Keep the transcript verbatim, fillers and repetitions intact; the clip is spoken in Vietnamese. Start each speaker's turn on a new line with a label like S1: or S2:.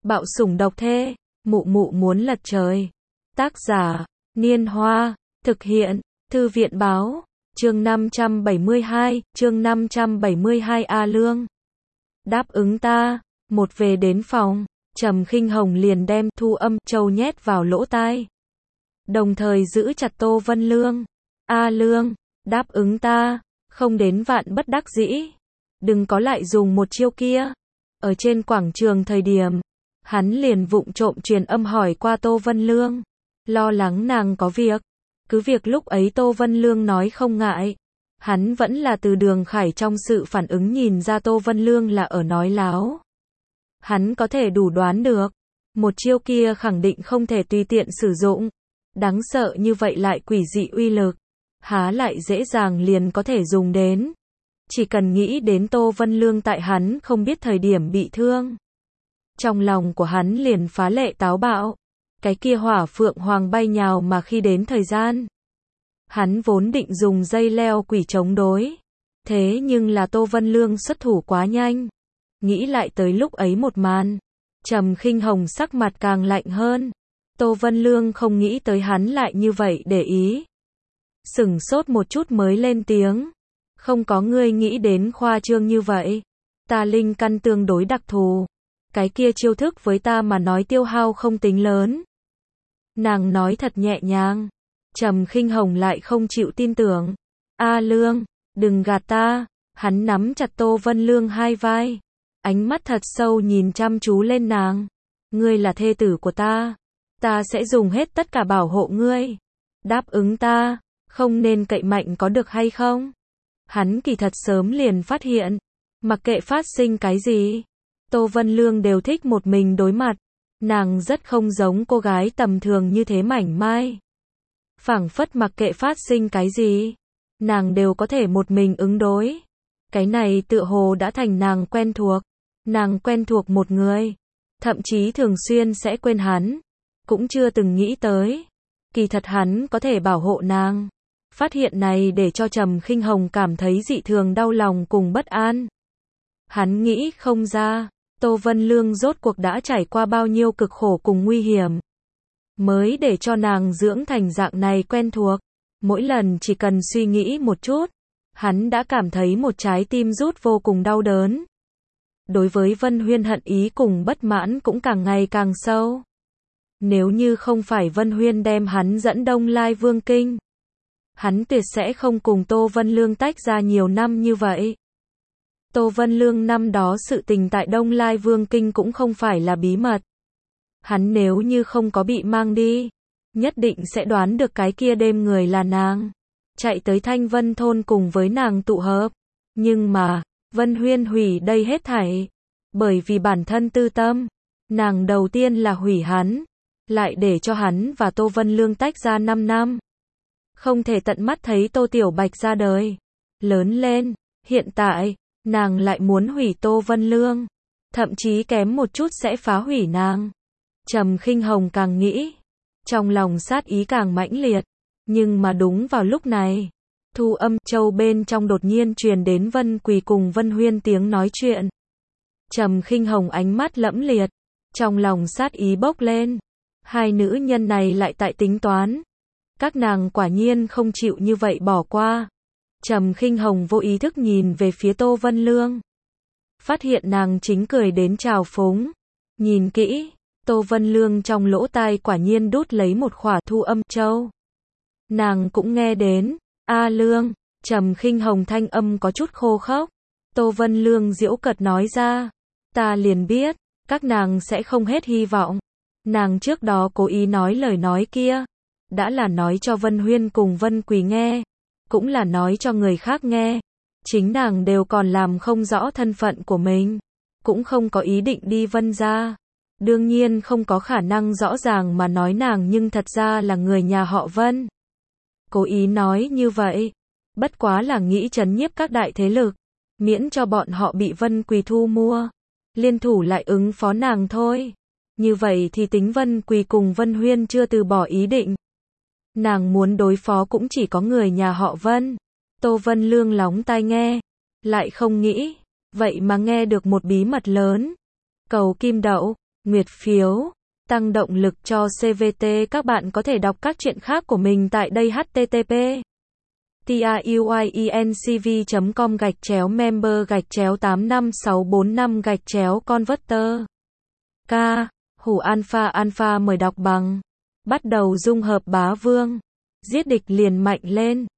S1: Bạo sủng độc thê, mụ mụ muốn lật trời. Tác giả, Niên Hoa, thực hiện, Thư viện Báo, chương năm trăm bảy mươi hai, chương năm trăm bảy mươi hai A Lương. Đáp ứng ta, một về đến phòng, Trầm Khinh Hồng liền đem Thu Âm Châu nhét vào lỗ tai. Đồng thời giữ chặt Tô Vân Lương. A Lương, đáp ứng ta, không đến vạn bất đắc dĩ. Đừng có lại dùng một chiêu kia. Ở trên quảng trường thời điểm, hắn liền vụng trộm truyền âm hỏi qua Tô Vân Lương, lo lắng nàng có việc. Cứ việc lúc ấy Tô Vân Lương nói không ngại, hắn vẫn là từ Đường Khải trong sự phản ứng nhìn ra Tô Vân Lương là ở nói láo. Hắn có thể đủ đoán được, một chiêu kia khẳng định không thể tùy tiện sử dụng. Đáng sợ như vậy lại quỷ dị uy lực, há lại dễ dàng liền có thể dùng đến. Chỉ cần nghĩ đến Tô Vân Lương tại hắn không biết thời điểm bị thương, trong lòng của hắn liền phá lệ táo bạo. Cái kia hỏa phượng hoàng bay nhào mà khi đến thời gian, hắn vốn định dùng dây leo quỷ chống đối. Thế nhưng là Tô Vân Lương xuất thủ quá nhanh. Nghĩ lại tới lúc ấy một màn, Trầm Khinh Hồng sắc mặt càng lạnh hơn. Tô Vân Lương không nghĩ tới hắn lại như vậy để ý. Sửng sốt một chút mới lên tiếng. Không có ngươi nghĩ đến khoa trương như vậy. Ta linh căn tương đối đặc thù. Cái kia chiêu thức với ta mà nói tiêu hao không tính lớn. Nàng nói thật nhẹ nhàng. Trầm Khinh Hồng lại không chịu tin tưởng. A Lương, đừng gạt ta. Hắn nắm chặt Tô Vân Lương hai vai, ánh mắt thật sâu nhìn chăm chú lên nàng. Ngươi là thê tử của ta. Ta sẽ dùng hết tất cả bảo hộ ngươi. Đáp ứng ta, không nên cậy mạnh có được hay không? Hắn kỳ thật sớm liền phát hiện, mặc kệ phát sinh cái gì, Tô Vân Lương đều thích một mình đối mặt. Nàng rất không giống cô gái tầm thường như thế mảnh mai. Phảng phất mặc kệ phát sinh cái gì, nàng đều có thể một mình ứng đối. Cái này tựa hồ đã thành nàng quen thuộc. Nàng quen thuộc một người, thậm chí thường xuyên sẽ quên hắn. Cũng chưa từng nghĩ tới, kỳ thật hắn có thể bảo hộ nàng. Phát hiện này để cho Trầm Khinh Hồng cảm thấy dị thường đau lòng cùng bất an. Hắn nghĩ không ra, Tô Vân Lương rốt cuộc đã trải qua bao nhiêu cực khổ cùng nguy hiểm, mới để cho nàng dưỡng thành dạng này quen thuộc. Mỗi lần chỉ cần suy nghĩ một chút, hắn đã cảm thấy một trái tim rút vô cùng đau đớn. Đối với Vân Huyên hận ý cùng bất mãn cũng càng ngày càng sâu. Nếu như không phải Vân Huyên đem hắn dẫn Đông Lai Vương Kinh, hắn tuyệt sẽ không cùng Tô Vân Lương tách ra nhiều năm như vậy. Tô Vân Lương năm đó sự tình tại Đông Lai Vương Kinh cũng không phải là bí mật. Hắn nếu như không có bị mang đi, nhất định sẽ đoán được cái kia đêm người là nàng. Chạy tới Thanh Vân Thôn cùng với nàng tụ hợp. Nhưng mà, Vân Huyên hủy đây hết thảy. Bởi vì bản thân tư tâm, nàng đầu tiên là hủy hắn, lại để cho hắn và Tô Vân Lương tách ra năm năm. Không thể tận mắt thấy Tô Tiểu Bạch ra đời, lớn lên. Hiện tại, nàng lại muốn hủy Tô Vân Lương, thậm chí kém một chút sẽ phá hủy nàng. Trầm Khinh Hồng càng nghĩ, trong lòng sát ý càng mãnh liệt. Nhưng mà đúng vào lúc này, Thu Âm Châu bên trong đột nhiên truyền đến Vân Quỳ cùng Vân Huyên tiếng nói chuyện. Trầm Khinh Hồng ánh mắt lẫm liệt, trong lòng sát ý bốc lên. Hai nữ nhân này lại tại tính toán. Các nàng quả nhiên không chịu như vậy bỏ qua. Trầm Khinh Hồng vô ý thức nhìn về phía Tô Vân Lương, phát hiện nàng chính cười đến trào phúng. Nhìn kỹ, Tô Vân Lương trong lỗ tai quả nhiên đút lấy một khỏa Thu Âm Châu. Nàng cũng nghe đến. A Lương, Trầm Khinh Hồng thanh âm có chút khô khốc. Tô Vân Lương giễu cợt nói ra, ta liền biết, các nàng sẽ không hết hy vọng. Nàng trước đó cố ý nói lời nói kia, đã là nói cho Vân Huyên cùng Vân Quỳ nghe, cũng là nói cho người khác nghe. Chính nàng đều còn làm không rõ thân phận của mình, cũng không có ý định đi Vân gia. Đương nhiên không có khả năng rõ ràng mà nói nàng nhưng thật ra là người nhà họ Vân. Cố ý nói như vậy, bất quá là nghĩ trấn nhiếp các đại thế lực, miễn cho bọn họ bị Vân Quỳ thu mua, liên thủ lại ứng phó nàng thôi. Như vậy thì tính Vân Quỳ cùng Vân Huyên chưa từ bỏ ý định. Nàng muốn đối phó cũng chỉ có người nhà họ Vân. Tô Vân Lương lóng tai nghe, lại không nghĩ, vậy mà nghe được một bí mật lớn. Cầu kim đậu, nguyệt phiếu, tăng động lực cho xê vê tê. Các bạn có thể đọc các truyện khác của mình tại đây h t t p truyencv chấm com gạch chéo member gạch chéo tám năm sáu bốn năm gạch chéo converter. K. Hủ alpha alpha mời đọc bằng. Bắt đầu dung hợp bá vương. Giết địch liền mạnh lên.